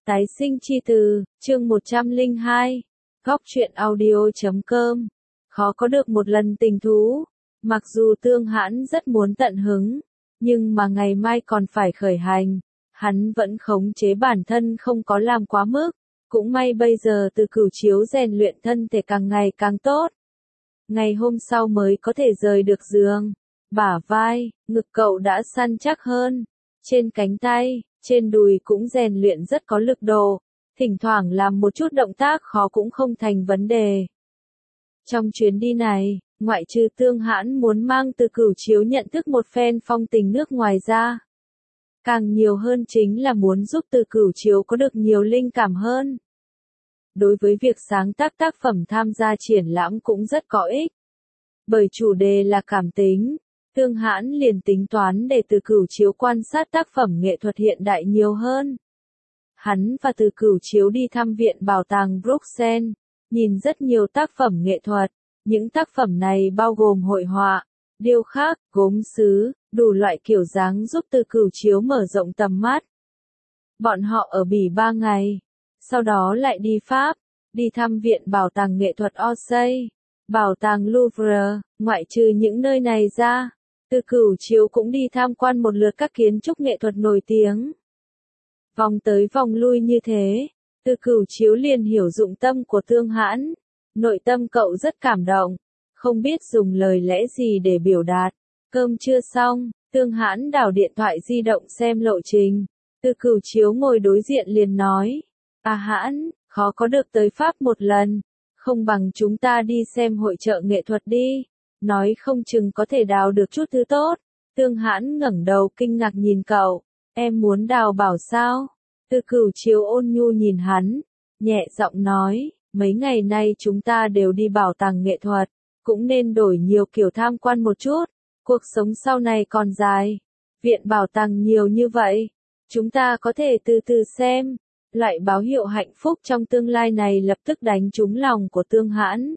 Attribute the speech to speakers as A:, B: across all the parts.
A: Tái sinh chi từ, chương 102, góc truyện audio.com. Khó có được một lần tình thú, mặc dù Tương Hãn rất muốn tận hứng, nhưng mà ngày mai còn phải khởi hành, hắn vẫn khống chế bản thân không có làm quá mức, cũng may bây giờ Từ Cửu chiếu rèn luyện thân thể càng ngày càng tốt. Ngày hôm sau mới có thể rời được giường, bả vai, ngực cậu đã săn chắc hơn, trên cánh tay, trên đùi cũng rèn luyện rất có lực độ, thỉnh thoảng làm một chút động tác khó cũng không thành vấn đề. Trong chuyến đi này, ngoại trừ Tương Hãn muốn mang Từ Cửu chiếu nhận thức một phen phong tình nước ngoài ra, càng nhiều hơn chính là muốn giúp Từ Cửu chiếu có được nhiều linh cảm hơn. Đối với việc sáng tác tác phẩm tham gia triển lãm cũng rất có ích. Bởi chủ đề là cảm tính, Tương Hãn liền tính toán để Từ Cửu chiếu quan sát tác phẩm nghệ thuật hiện đại nhiều hơn. Hắn và Từ Cửu chiếu đi thăm viện bảo tàng Bruxelles, nhìn rất nhiều tác phẩm nghệ thuật. Những tác phẩm này bao gồm hội họa, điêu khắc, gốm sứ, đủ loại kiểu dáng giúp Từ Cửu chiếu mở rộng tầm mắt. Bọn họ ở Bỉ 3 ngày, sau đó lại đi Pháp, đi thăm viện bảo tàng nghệ thuật Orsay, bảo tàng Louvre. Ngoại trừ những nơi này ra, Từ Cửu chiếu cũng đi tham quan một lượt các kiến trúc nghệ thuật nổi tiếng. Vòng tới vòng lui như thế, Từ Cửu chiếu liền hiểu dụng tâm của Tương Hãn. Nội tâm cậu rất cảm động, không biết dùng lời lẽ gì để biểu đạt. Cơm chưa xong, Tương Hãn đảo điện thoại di động xem lộ trình. Từ Cửu chiếu ngồi đối diện liền nói, Hãn, khó có được tới Pháp một lần, không bằng chúng ta đi xem hội chợ nghệ thuật đi, nói không chừng có thể đào được chút thứ tốt. Tương Hãn ngẩng đầu kinh ngạc nhìn cậu, em muốn đào bảo sao? Từ Cửu chiếu ôn nhu nhìn hắn, nhẹ giọng nói, mấy ngày nay chúng ta đều đi bảo tàng nghệ thuật, cũng nên đổi nhiều kiểu tham quan một chút, cuộc sống sau này còn dài, viện bảo tàng nhiều như vậy, chúng ta có thể từ từ xem. Loại báo hiệu hạnh phúc trong tương lai này lập tức đánh trúng lòng của Tương Hãn.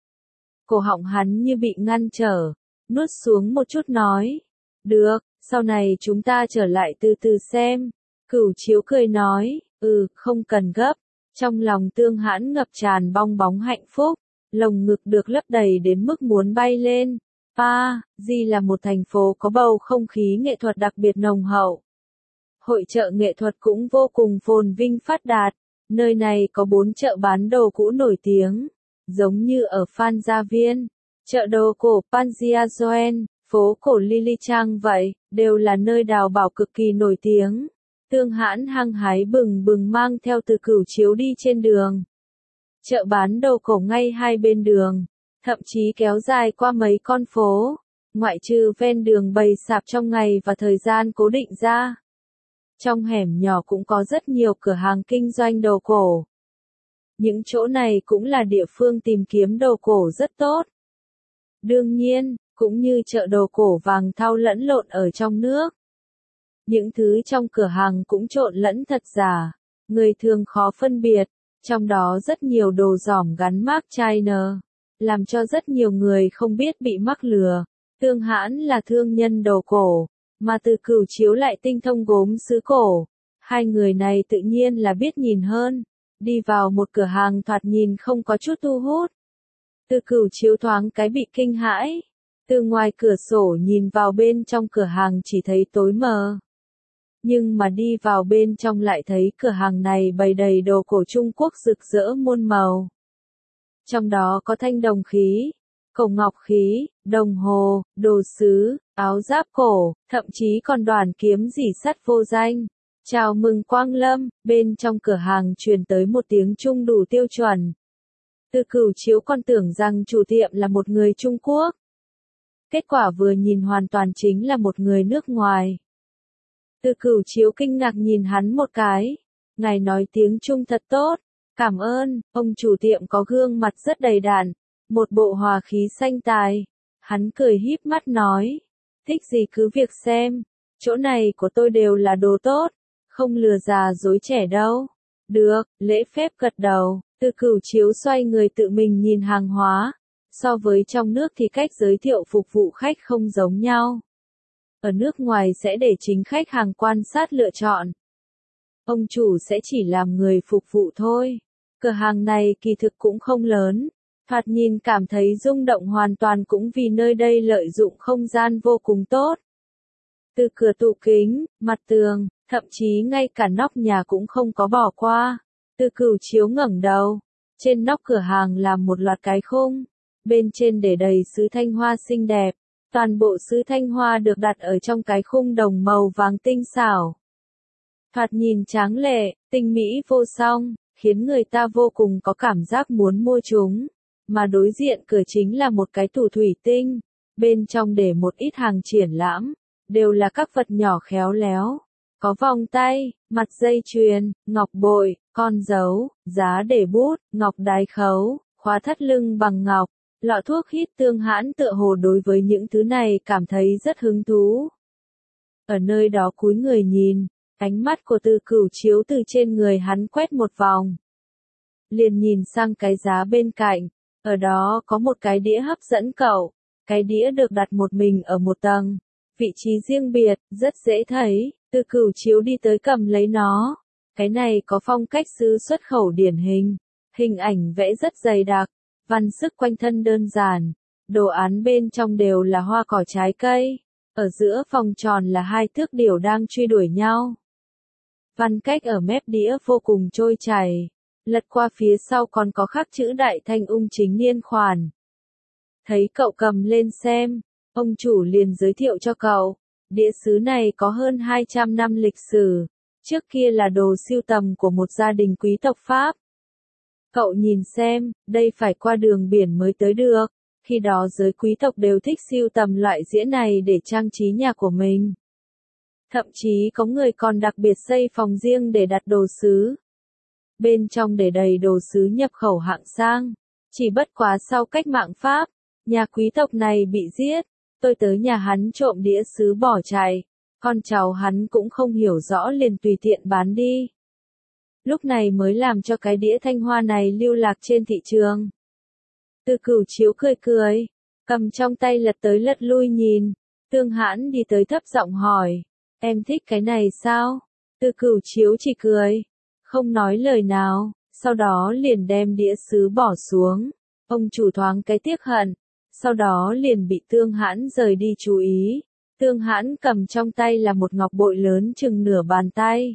A: Cổ họng hắn như bị ngăn trở, nuốt xuống một chút nói, được, sau này chúng ta trở lại từ từ xem. Cửu chiếu cười nói, không cần gấp. Trong lòng Tương Hãn ngập tràn bong bóng hạnh phúc, lồng ngực được lấp đầy đến mức muốn bay lên. Paris là một thành phố có bầu không khí nghệ thuật đặc biệt nồng hậu. Hội chợ nghệ thuật cũng vô cùng phồn vinh phát đạt, nơi này có 4 chợ bán đồ cũ nổi tiếng, giống như ở Phan Gia Viên, chợ đồ cổ Panziajoen, phố cổ Lilychang vậy, đều là nơi đào bảo cực kỳ nổi tiếng. Tương Hãn hăng hái bừng bừng mang theo Từ Cửu chiếu đi trên đường. Chợ bán đồ cổ ngay hai bên đường, thậm chí kéo dài qua mấy con phố, ngoại trừ ven đường bày sạp trong ngày và thời gian cố định ra. Trong hẻm nhỏ cũng có rất nhiều cửa hàng kinh doanh đồ cổ. Những chỗ này cũng là địa phương tìm kiếm đồ cổ rất tốt. Đương nhiên, cũng như chợ đồ cổ vàng thau lẫn lộn ở trong nước. Những thứ trong cửa hàng cũng trộn lẫn thật giả, người thường khó phân biệt, trong đó rất nhiều đồ giỏm gắn mác China, làm cho rất nhiều người không biết bị mắc lừa. Tương Hãn là thương nhân đồ cổ, mà Từ Cửu chiếu lại tinh thông gốm sứ cổ. Hai người này tự nhiên là biết nhìn hơn. Đi vào một cửa hàng thoạt nhìn không có chút thu hút. Từ Cửu chiếu thoáng cái bị kinh hãi. Từ ngoài cửa sổ nhìn vào bên trong cửa hàng chỉ thấy tối mờ. Nhưng mà đi vào bên trong lại thấy cửa hàng này bày đầy đồ cổ Trung Quốc rực rỡ muôn màu. Trong đó có thanh đồng khí, cổ ngọc khí, đồng hồ, đồ sứ, áo giáp cổ, thậm chí còn đoàn kiếm rỉ sắt vô danh. Chào mừng Quang Lâm, bên trong cửa hàng truyền tới một tiếng Trung đủ tiêu chuẩn. Từ Cửu chiếu còn tưởng rằng chủ tiệm là một người Trung Quốc. Kết quả vừa nhìn hoàn toàn chính là một người nước ngoài. Từ Cửu chiếu kinh ngạc nhìn hắn một cái. Ngài nói tiếng Trung thật tốt, cảm ơn. Ông chủ tiệm có gương mặt rất đầy đặn, một bộ hòa khí xanh tài. Hắn cười híp mắt nói, thích gì cứ việc xem, chỗ này của tôi đều là đồ tốt, không lừa già dối trẻ đâu. Được, lễ phép gật đầu. Từ Cửu chiếu xoay người tự mình nhìn hàng hóa. So với trong nước thì cách giới thiệu phục vụ khách không giống nhau. Ở nước ngoài sẽ để chính khách hàng quan sát lựa chọn. ông chủ sẽ chỉ làm người phục vụ thôi. Cửa hàng này kỳ thực cũng không lớn, thoạt nhìn cảm thấy rung động hoàn toàn cũng vì nơi đây lợi dụng không gian vô cùng tốt. Từ cửa tủ kính, mặt tường, thậm chí ngay cả nóc nhà cũng không có bỏ qua. Từ Cửu Chiếu ngẩng đầu, trên nóc cửa hàng là một loạt cái khung, bên trên để đầy sứ thanh hoa xinh đẹp, toàn bộ sứ thanh hoa được đặt ở trong cái khung đồng màu vàng tinh xảo. Thoạt nhìn tráng lệ, tinh mỹ vô song, khiến người ta vô cùng có cảm giác muốn mua chúng. Mà đối diện cửa chính là một cái tủ thủy tinh, bên trong để một ít hàng triển lãm, đều là các vật nhỏ khéo léo. Có vòng tay, mặt dây chuyền, ngọc bội, con dấu, giá để bút, ngọc đái khấu, khóa thắt lưng bằng ngọc, lọ thuốc hít. Tương Hãn tựa hồ đối với những thứ này cảm thấy rất hứng thú. Ở nơi đó cúi người nhìn, ánh mắt của Từ Cửu Chiếu từ trên người hắn quét một vòng. Liền nhìn sang cái giá bên cạnh, ở đó có một cái đĩa hấp dẫn cậu, cái đĩa được đặt một mình ở một tầng, vị trí riêng biệt, rất dễ thấy. Từ Cửu Chiếu đi tới cầm lấy nó. Cái này có phong cách sứ xuất khẩu điển hình, hình ảnh vẽ rất dày đặc, văn sức quanh thân đơn giản, đồ án bên trong đều là hoa cỏ trái cây, ở giữa vòng tròn là hai thước điểu đang truy đuổi nhau. Văn cách ở mép đĩa vô cùng trôi chảy, lật qua phía sau còn có khắc chữ Đại Thanh Ung Chính Niên khoản. Thấy cậu cầm lên xem, ông chủ liền giới thiệu cho cậu. Đĩa sứ này có hơn 200 năm lịch sử, trước kia là đồ sưu tầm của một gia đình quý tộc Pháp. Cậu nhìn xem, đây phải qua đường biển mới tới được, khi đó giới quý tộc đều thích sưu tầm loại đĩa này để trang trí nhà của mình. Thậm chí có người còn đặc biệt xây phòng riêng để đặt đồ sứ. Bên trong để đầy đồ sứ nhập khẩu hạng sang, chỉ bất quá sau cách mạng Pháp, nhà quý tộc này bị giết. Tôi tới nhà hắn trộm đĩa sứ bỏ chạy, con cháu hắn cũng không hiểu rõ liền tùy tiện bán đi. Lúc này mới làm cho cái đĩa thanh hoa này lưu lạc trên thị trường. Từ Cửu Chiếu cười cười, cầm trong tay lật tới lật lui nhìn. Tương Hãn đi tới thấp giọng hỏi, em thích cái này sao? Từ Cửu Chiếu chỉ cười, không nói lời nào, sau đó liền đem đĩa sứ bỏ xuống. Ông chủ thoáng cái tiếc hận. Sau đó liền bị Tương Hãn rời đi chú ý. Tương Hãn cầm trong tay là một ngọc bội lớn chừng nửa bàn tay.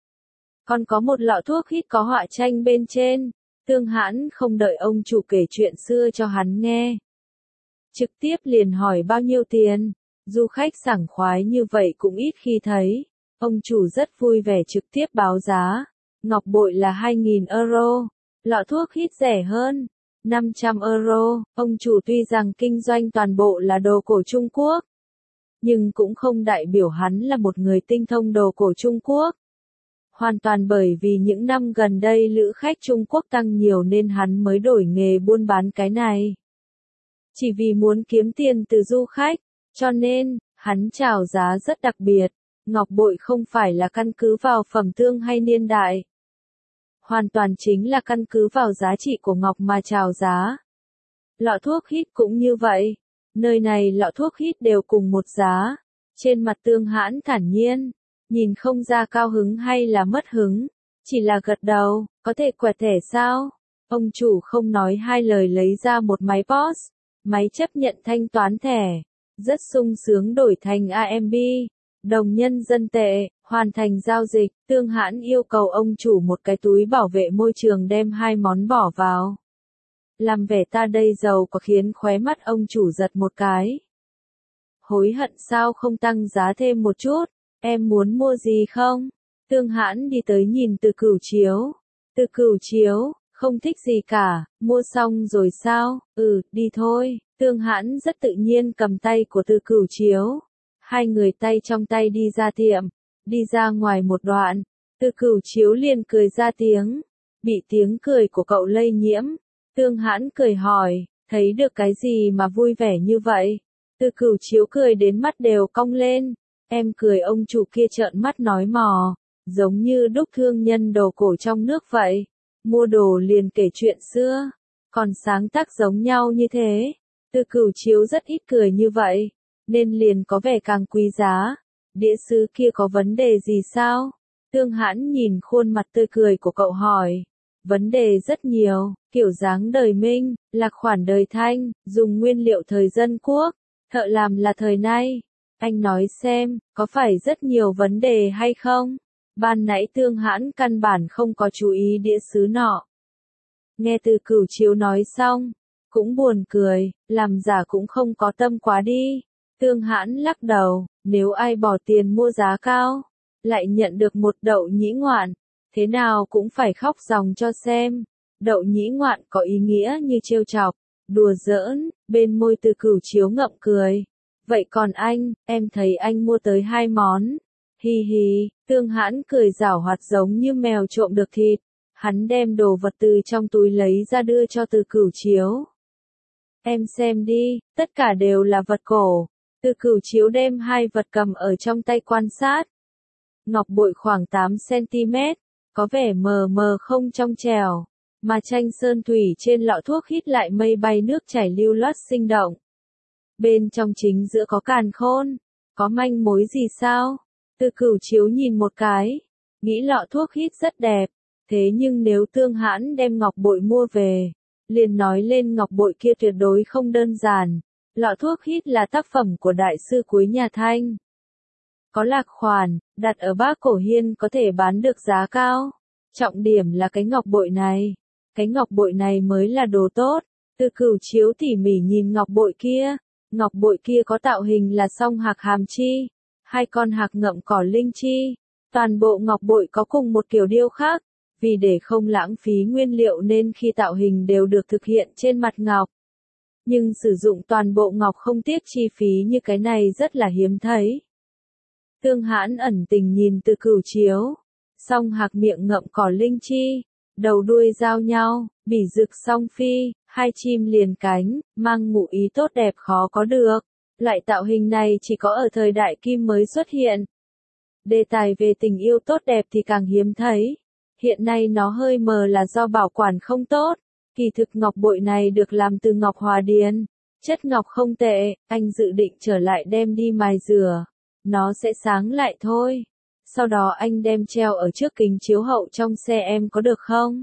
A: Còn có một lọ thuốc hít có họa tranh bên trên. Tương Hãn không đợi ông chủ kể chuyện xưa cho hắn nghe. Trực tiếp liền hỏi bao nhiêu tiền. Du khách sảng khoái như vậy cũng ít khi thấy. Ông chủ rất vui vẻ trực tiếp báo giá. Ngọc bội là 2.000 euro. Lọ thuốc hít rẻ hơn. 500 euro, ông chủ tuy rằng kinh doanh toàn bộ là đồ cổ Trung Quốc, nhưng cũng không đại biểu hắn là một người tinh thông đồ cổ Trung Quốc. Hoàn toàn bởi vì những năm gần đây lữ khách Trung Quốc tăng nhiều nên hắn mới đổi nghề buôn bán cái này. Chỉ vì muốn kiếm tiền từ du khách, cho nên, hắn chào giá rất đặc biệt. Ngọc bội không phải là căn cứ vào phẩm tương hay niên đại. Hoàn toàn chính là căn cứ vào giá trị của ngọc mà chào giá. Lọ thuốc hít cũng như vậy. Nơi này lọ thuốc hít đều cùng một giá. Trên mặt Tương Hãn thản nhiên, nhìn không ra cao hứng hay là mất hứng, chỉ là gật đầu, có thể quẹt thẻ sao? Ông chủ không nói hai lời lấy ra một máy POS, máy chấp nhận thanh toán thẻ, rất sung sướng đổi thành AMB, đồng nhân dân tệ, hoàn thành giao dịch. Tương Hãn yêu cầu ông chủ một cái túi bảo vệ môi trường đem hai món bỏ vào. Làm vẻ ta đây giàu có khiến khóe mắt ông chủ giật một cái. Hối hận sao không tăng giá thêm một chút, em muốn mua gì không? Tương Hãn đi tới nhìn Từ Cửu Chiếu. Từ Cửu Chiếu, không thích gì cả, mua xong rồi sao? Đi thôi. Tương Hãn rất tự nhiên cầm tay của Từ Cửu Chiếu. Hai người tay trong tay đi ra tiệm, đi ra ngoài một đoạn, Từ Cửu Chiếu liền cười ra tiếng, bị tiếng cười của cậu lây nhiễm. Tương Hãn cười hỏi, thấy được cái gì mà vui vẻ như vậy? Từ Cửu Chiếu cười đến mắt đều cong lên, em cười. Ông chủ kia trợn mắt nói mò, giống như đúc thương nhân đồ cổ trong nước vậy, mua đồ liền kể chuyện xưa, còn sáng tác giống nhau như thế. Từ Cửu Chiếu rất ít cười như vậy, nên liền có vẻ càng quý giá. Đĩa sứ kia có vấn đề gì sao? Tương Hãn nhìn khuôn mặt tươi cười của cậu hỏi. Vấn đề rất nhiều, kiểu dáng đời Minh, lạc khoản đời Thanh, dùng nguyên liệu thời Dân Quốc, thợ làm là thời nay. Anh nói xem, có phải rất nhiều vấn đề hay không? Ban nãy Tương Hãn căn bản không có chú ý đĩa sứ nọ. Nghe Từ Cửu Chiếu nói xong, cũng buồn cười, làm giả cũng không có tâm quá đi. Tương Hãn lắc đầu, nếu ai bỏ tiền mua giá cao, lại nhận được một đậu nhĩ ngoạn, thế nào cũng phải khóc ròng cho xem. Đậu nhĩ ngoạn có ý nghĩa như trêu chọc, đùa giỡn, bên môi Từ Cửu Chiếu ngậm cười. Vậy còn anh, em thấy anh mua tới 2 món. Hi hi, Tương Hãn cười giảo hoạt giống như mèo trộm được thịt. Hắn đem đồ vật từ trong túi lấy ra đưa cho Từ Cửu Chiếu. Em xem đi, tất cả đều là vật cổ. Từ Cửu Chiếu đem 2 vật cầm ở trong tay quan sát. Ngọc bội khoảng 8 cm, có vẻ mờ mờ không trong trẻo, mà tranh sơn thủy trên lọ thuốc hít lại mây bay nước chảy lưu loát sinh động. Bên trong chính giữa có càn khôn, có manh mối gì sao? Từ Cửu Chiếu nhìn một cái, nghĩ lọ thuốc hít rất đẹp, thế nhưng nếu Tương Hãn đem ngọc bội mua về, liền nói lên ngọc bội kia tuyệt đối không đơn giản. Lọ thuốc hít là tác phẩm của đại sư cuối nhà Thanh. Có lạc khoản, đặt ở Bác Cổ Hiên có thể bán được giá cao. Trọng điểm là cái ngọc bội này. Cái ngọc bội này mới là đồ tốt. Từ Cửu Chiếu tỉ mỉ nhìn ngọc bội kia. Ngọc bội kia có tạo hình là song hạc hàm chi, 2 con hạc ngậm cỏ linh chi. Toàn bộ ngọc bội có cùng một kiểu điêu khắc. Vì để không lãng phí nguyên liệu nên khi tạo hình đều được thực hiện trên mặt ngọc. Nhưng sử dụng toàn bộ ngọc không tiếc chi phí như cái này rất là hiếm thấy. Tương Hãn ẩn tình nhìn Từ Cửu Chiếu. Song hạc miệng ngậm cỏ linh chi, đầu đuôi giao nhau, bỉ rực song phi, 2 chim liền cánh, mang ngụ ý tốt đẹp khó có được. Loại tạo hình này chỉ có ở thời đại Kim mới xuất hiện. Đề tài về tình yêu tốt đẹp thì càng hiếm thấy. Hiện nay nó hơi mờ là do bảo quản không tốt. Kỳ thực ngọc bội này được làm từ ngọc hòa điền. Chất ngọc không tệ, anh dự định trở lại đem đi mài rửa. Nó sẽ sáng lại thôi. Sau đó anh đem treo ở trước kính chiếu hậu trong xe em có được không?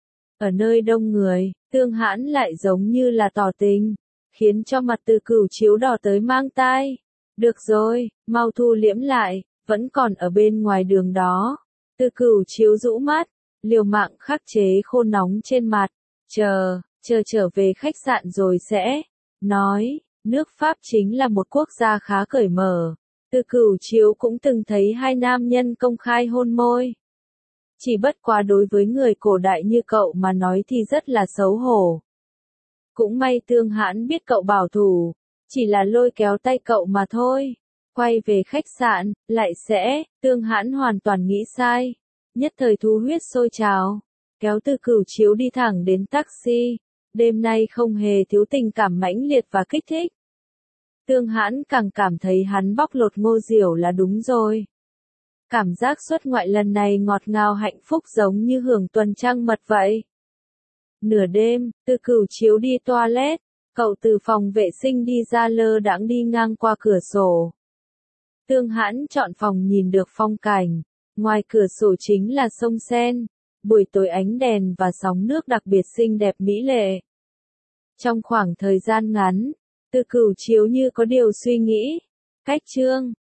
A: Ở nơi đông người, Tương Hãn lại giống như là tỏ tình, khiến cho mặt Từ Cửu Chiếu đỏ tới mang tai. Được rồi, mau thu liễm lại, vẫn còn ở bên ngoài đường đó. Từ Cửu Chiếu rũ mắt, liều mạng khắc chế khô nóng trên mặt. Chờ trở về khách sạn rồi sẽ nói. Nước Pháp chính là một quốc gia khá cởi mở. Từ Cửu Chiếu cũng từng thấy 2 nam nhân công khai hôn môi. Chỉ bất quá đối với người cổ đại như cậu mà nói thì rất là xấu hổ. Cũng may Tương Hãn biết cậu bảo thủ, chỉ là lôi kéo tay cậu mà thôi. Quay về khách sạn, lại sẽ, Tương Hãn hoàn toàn nghĩ sai. Nhất thời thú huyết sôi trào, kéo Từ Cửu Chiếu đi thẳng đến taxi. Đêm nay không hề thiếu tình cảm mãnh liệt và kích thích. Tương Hãn càng cảm thấy hắn bóc lột Ngô Diểu là đúng rồi. Cảm giác xuất ngoại lần này ngọt ngào hạnh phúc giống như hưởng tuần trăng mật vậy. Nửa đêm, Từ Cửu Chiếu đi toilet, cậu từ phòng vệ sinh đi ra lơ đãng đi ngang qua cửa sổ. Tương Hãn chọn phòng nhìn được phong cảnh, ngoài cửa sổ chính là sông Sen, buổi tối ánh đèn và sóng nước đặc biệt xinh đẹp mỹ lệ. Trong khoảng thời gian ngắn, Từ Cửu Chiếu như có điều suy nghĩ. Cách chương